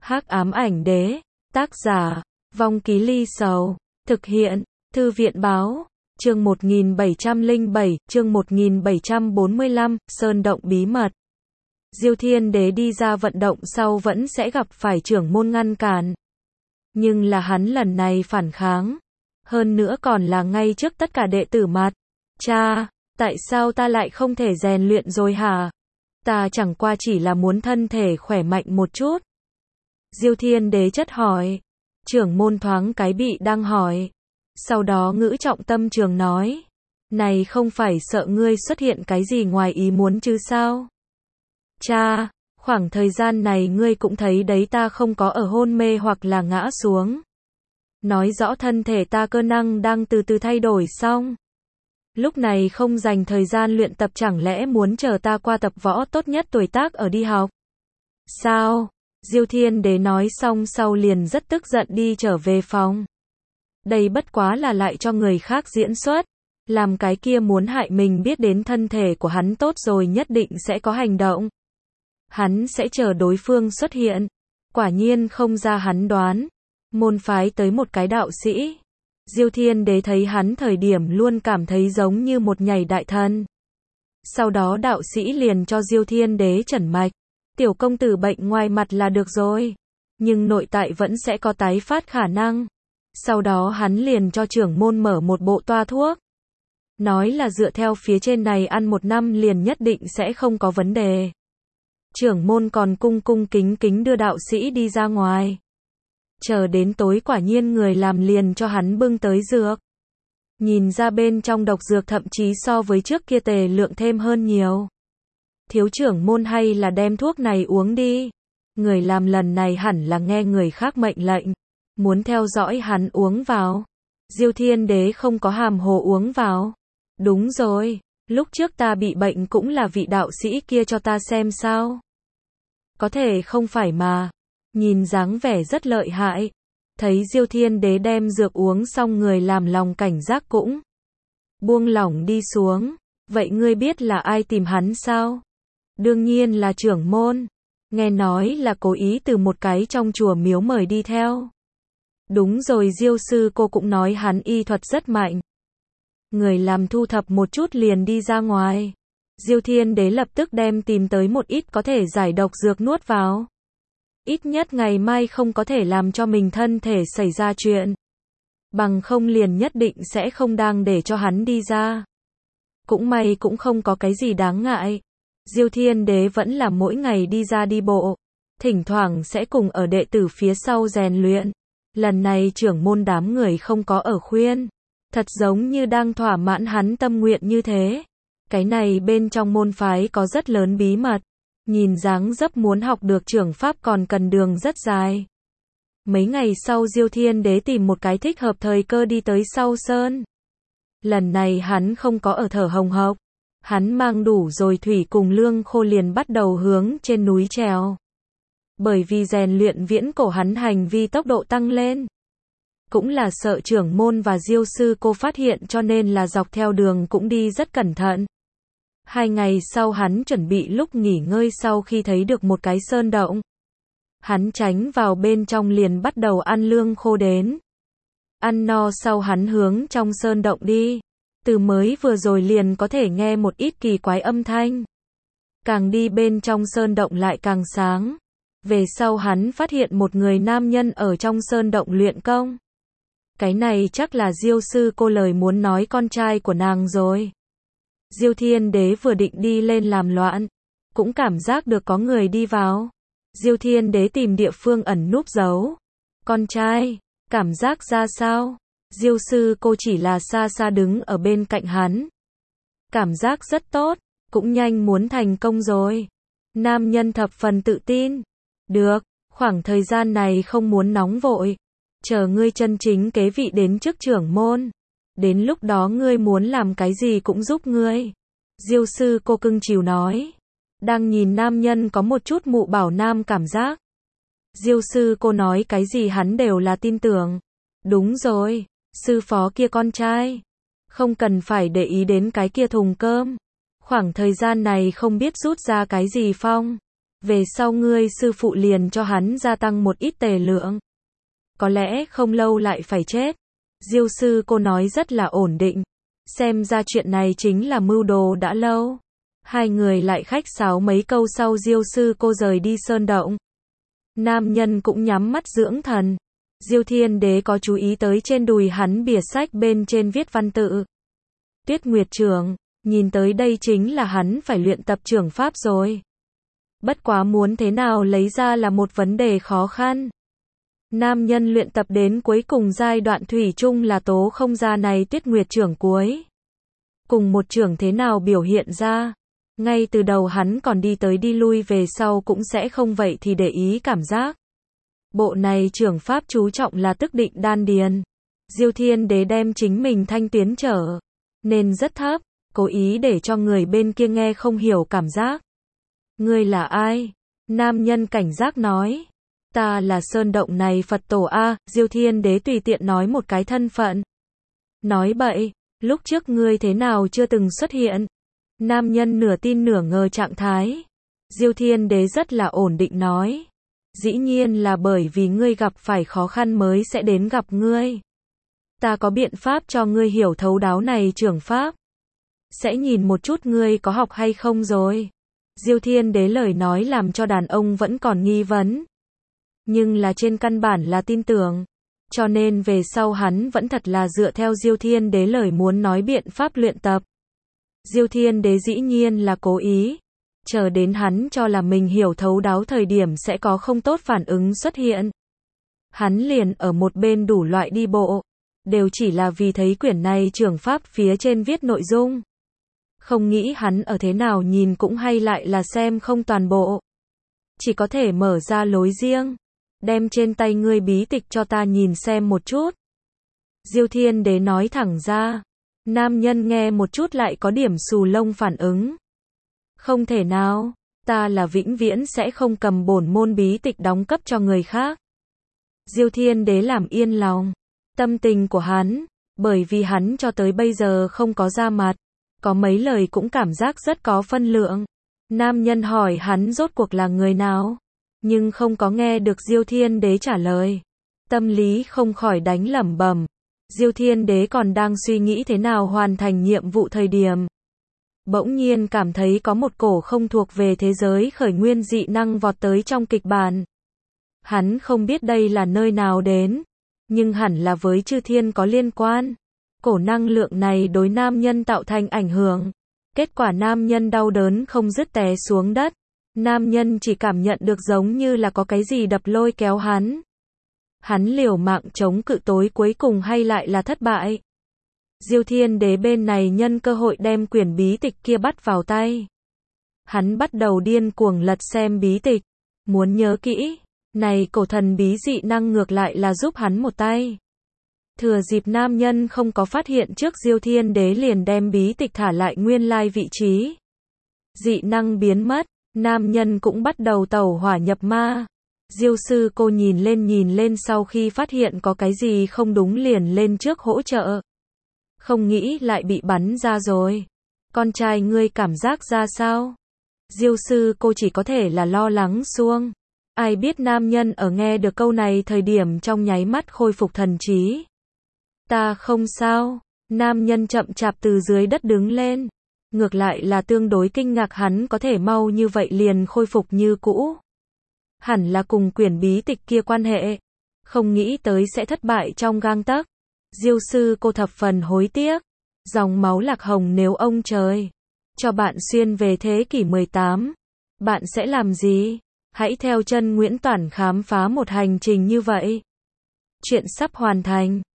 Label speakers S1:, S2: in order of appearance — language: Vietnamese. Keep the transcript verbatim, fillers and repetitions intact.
S1: Hắc ám ảnh đế, tác giả, Vong Ký Ly Sầu, thực hiện, Thư viện báo, chương một nghìn bảy trăm lẻ bảy, chương một nghìn bảy trăm bốn mươi lăm, Sơn động bí mật. Diêu Thiên Đế đi ra vận động sau vẫn sẽ gặp phải trưởng môn ngăn cản. Nhưng là hắn lần này phản kháng. Hơn nữa còn là ngay trước tất cả đệ tử mặt. Cha, tại sao ta lại không thể rèn luyện rồi hả? Ta chẳng qua chỉ là muốn thân thể khỏe mạnh một chút. Diêu Thiên Đế chất hỏi. Trưởng môn thoáng cái bị đang hỏi. Sau đó ngữ trọng tâm trường nói. Này không phải sợ ngươi xuất hiện cái gì ngoài ý muốn chứ sao? Cha, khoảng thời gian này ngươi cũng thấy đấy, ta không có ở hôn mê hoặc là ngã xuống. Nói rõ thân thể ta cơ năng đang từ từ thay đổi xong. Lúc này không dành thời gian luyện tập, chẳng lẽ muốn chờ ta qua tập võ tốt nhất tuổi tác ở đi học? Sao? Diêu Thiên Đế nói xong sau liền rất tức giận đi trở về phòng. Đây bất quá là lại cho người khác diễn xuất. Làm cái kia muốn hại mình biết đến thân thể của hắn tốt rồi nhất định sẽ có hành động. Hắn sẽ chờ đối phương xuất hiện. Quả nhiên không ra hắn đoán. Môn phái tới một cái đạo sĩ. Diêu Thiên Đế thấy hắn thời điểm luôn cảm thấy giống như một nhảy đại thần. Sau đó đạo sĩ liền cho Diêu Thiên Đế chẩn mạch. Tiểu công tử bệnh ngoài mặt là được rồi. Nhưng nội tại vẫn sẽ có tái phát khả năng. Sau đó hắn liền cho trưởng môn mở một bộ toa thuốc. Nói là dựa theo phía trên này ăn một năm liền nhất định sẽ không có vấn đề. Trưởng môn còn cung cung kính kính đưa đạo sĩ đi ra ngoài. Chờ đến tối quả nhiên người làm liền cho hắn bưng tới dược. Nhìn ra bên trong độc dược thậm chí so với trước kia tề lượng thêm hơn nhiều. Thiếu trưởng môn hay là đem thuốc này uống đi. Người làm lần này hẳn là nghe người khác mệnh lệnh. Muốn theo dõi hắn uống vào. Diêu Thiên Đế không có hàm hồ uống vào. Đúng rồi, lúc trước ta bị bệnh cũng là vị đạo sĩ kia cho ta xem sao. Có thể không phải mà. Nhìn dáng vẻ rất lợi hại. Thấy Diêu Thiên Đế đem dược uống xong người làm lòng cảnh giác cũng buông lỏng đi xuống. Vậy ngươi biết là ai tìm hắn sao? Đương nhiên là trưởng môn. Nghe nói là cố ý từ một cái trong chùa miếu mời đi theo. Đúng rồi, Diêu sư cô cũng nói hắn y thuật rất mạnh. Người làm thu thập một chút liền đi ra ngoài. Diêu Thiên Đế lập tức đem tìm tới một ít có thể giải độc dược nuốt vào. Ít nhất ngày mai không có thể làm cho mình thân thể xảy ra chuyện. Bằng không liền nhất định sẽ không đang để cho hắn đi ra. Cũng may cũng không có cái gì đáng ngại. Diêu Thiên Đế vẫn là mỗi ngày đi ra đi bộ. Thỉnh thoảng sẽ cùng ở đệ tử phía sau rèn luyện. Lần này trưởng môn đám người không có ở khuyên. Thật giống như đang thỏa mãn hắn tâm nguyện như thế. Cái này bên trong môn phái có rất lớn bí mật. Nhìn dáng dấp muốn học được trưởng pháp còn cần đường rất dài. Mấy ngày sau Diêu Thiên Đế tìm một cái thích hợp thời cơ đi tới sau sơn. Lần này hắn không có ở thở hồng hộc. Hắn mang đủ rồi thủy cùng lương khô liền bắt đầu hướng trên núi trèo. Bởi vì rèn luyện viễn cổ hắn hành vi tốc độ tăng lên. Cũng là sợ trưởng môn và Diêu sư cô phát hiện cho nên là dọc theo đường cũng đi rất cẩn thận. Hai ngày sau hắn chuẩn bị lúc nghỉ ngơi sau khi thấy được một cái sơn động. Hắn tránh vào bên trong liền bắt đầu ăn lương khô đến. Ăn no sau hắn hướng trong sơn động đi. Từ mới vừa rồi liền có thể nghe một ít kỳ quái âm thanh. Càng đi bên trong sơn động lại càng sáng. Về sau hắn phát hiện một người nam nhân ở trong sơn động luyện công. Cái này chắc là Diêu sư cô lời muốn nói con trai của nàng rồi. Diêu Thiên Đế vừa định đi lên làm loạn, cũng cảm giác được có người đi vào. Diêu Thiên Đế tìm địa phương ẩn núp giấu. Con trai, cảm giác ra sao? Diêu sư cô chỉ là xa xa đứng ở bên cạnh hắn. Cảm giác rất tốt, cũng nhanh muốn thành công rồi. Nam nhân thập phần tự tin. Được, khoảng thời gian này không muốn nóng vội. Chờ ngươi chân chính kế vị đến trước trưởng môn. Đến lúc đó ngươi muốn làm cái gì cũng giúp ngươi. Diêu sư cô cưng chiều nói. Đang nhìn nam nhân có một chút mụ bảo nam cảm giác. Diêu sư cô nói cái gì hắn đều là tin tưởng. Đúng rồi, sư phó kia con trai. Không cần phải để ý đến cái kia thùng cơm. Khoảng thời gian này không biết rút ra cái gì phong. Về sau ngươi sư phụ liền cho hắn gia tăng một ít tề lượng. Có lẽ không lâu lại phải chết. Diêu sư cô nói rất là ổn định. Xem ra chuyện này chính là mưu đồ đã lâu. Hai người lại khách sáo mấy câu sau Diêu sư cô rời đi sơn động. Nam nhân cũng nhắm mắt dưỡng thần. Diêu Thiên Đế có chú ý tới trên đùi hắn bìa sách bên trên viết văn tự. Tuyết Nguyệt trưởng, nhìn tới đây chính là hắn phải luyện tập trưởng pháp rồi. Bất quá muốn thế nào lấy ra là một vấn đề khó khăn. Nam nhân luyện tập đến cuối cùng giai đoạn thủy chung là tố không ra này Tuyết Nguyệt trưởng cuối. Cùng một trưởng thế nào biểu hiện ra. Ngay từ đầu hắn còn đi tới đi lui về sau cũng sẽ không vậy thì để ý cảm giác. Bộ này trưởng pháp chú trọng là tức định đan điền. Diêu Thiên Đế đem chính mình thanh tuyến trở nên rất thấp, cố ý để cho người bên kia nghe không hiểu cảm giác. Ngươi là ai? Nam nhân cảnh giác nói. Ta là sơn động này Phật tổ A. Diêu Thiên Đế tùy tiện nói một cái thân phận. Nói bậy, lúc trước ngươi thế nào chưa từng xuất hiện? Nam nhân nửa tin nửa ngờ trạng thái. Diêu Thiên Đế rất là ổn định nói. Dĩ nhiên là bởi vì ngươi gặp phải khó khăn mới sẽ đến gặp ngươi. Ta có biện pháp cho ngươi hiểu thấu đáo này trưởng pháp. Sẽ nhìn một chút ngươi có học hay không rồi. Diêu Thiên Đế lời nói làm cho đàn ông vẫn còn nghi vấn. Nhưng là trên căn bản là tin tưởng. Cho nên về sau hắn vẫn thật là dựa theo Diêu Thiên Đế lời muốn nói biện pháp luyện tập. Diêu Thiên Đế dĩ nhiên là cố ý. Chờ đến hắn cho là mình hiểu thấu đáo thời điểm sẽ có không tốt phản ứng xuất hiện. Hắn liền ở một bên đủ loại đi bộ. Đều chỉ là vì thấy quyển này trưởng pháp phía trên viết nội dung. Không nghĩ hắn ở thế nào nhìn cũng hay lại là xem không toàn bộ. Chỉ có thể mở ra lối riêng. Đem trên tay ngươi bí tịch cho ta nhìn xem một chút. Diêu Thiên Đế nói thẳng ra. Nam nhân nghe một chút lại có điểm xù lông phản ứng. Không thể nào, ta là vĩnh viễn sẽ không cầm bổn môn bí tịch đóng cấp cho người khác. Diêu Thiên Đế làm yên lòng. Tâm tình của hắn, bởi vì hắn cho tới bây giờ không có ra mặt. Có mấy lời cũng cảm giác rất có phân lượng. Nam nhân hỏi hắn rốt cuộc là người nào. Nhưng không có nghe được Diêu Thiên Đế trả lời. Tâm lý không khỏi đánh lẩm bẩm. Diêu Thiên Đế còn đang suy nghĩ thế nào hoàn thành nhiệm vụ thời điểm. Bỗng nhiên cảm thấy có một cổ không thuộc về thế giới khởi nguyên dị năng vọt tới trong kịch bản. Hắn không biết đây là nơi nào đến. Nhưng hẳn là với chư thiên có liên quan. Cổ năng lượng này đối nam nhân tạo thành ảnh hưởng. Kết quả nam nhân đau đớn không dứt té xuống đất. Nam nhân chỉ cảm nhận được giống như là có cái gì đập lôi kéo hắn. Hắn liều mạng chống cự tối cuối cùng hay lại là thất bại. Diêu Thiên Đế bên này nhân cơ hội đem quyển bí tịch kia bắt vào tay. Hắn bắt đầu điên cuồng lật xem bí tịch. Muốn nhớ kỹ. Này cổ thần bí dị năng ngược lại là giúp hắn một tay. Thừa dịp nam nhân không có phát hiện trước Diêu Thiên Đế liền đem bí tịch thả lại nguyên lai vị trí. Dị năng biến mất. Nam nhân cũng bắt đầu tẩu hỏa nhập ma. Diêu sư cô nhìn lên nhìn lên sau khi phát hiện có cái gì không đúng liền lên trước hỗ trợ. Không nghĩ lại bị bắn ra rồi. Con trai ngươi cảm giác ra sao? Diêu sư cô chỉ có thể là lo lắng xuông. Ai biết nam nhân ở nghe được câu này thời điểm trong nháy mắt khôi phục thần trí. Ta không sao. Nam nhân chậm chạp từ dưới đất đứng lên. Ngược lại là tương đối kinh ngạc hắn có thể mau như vậy liền khôi phục như cũ. Hẳn là cùng quyển bí tịch kia quan hệ. Không nghĩ tới sẽ thất bại trong gang tấc. Diêu sư cô thập phần hối tiếc. Dòng máu lạc hồng nếu ông trời cho bạn xuyên về thế kỷ mười tám. Bạn sẽ làm gì? Hãy theo chân Nguyễn Toản khám phá một hành trình như vậy. Chuyện sắp hoàn thành.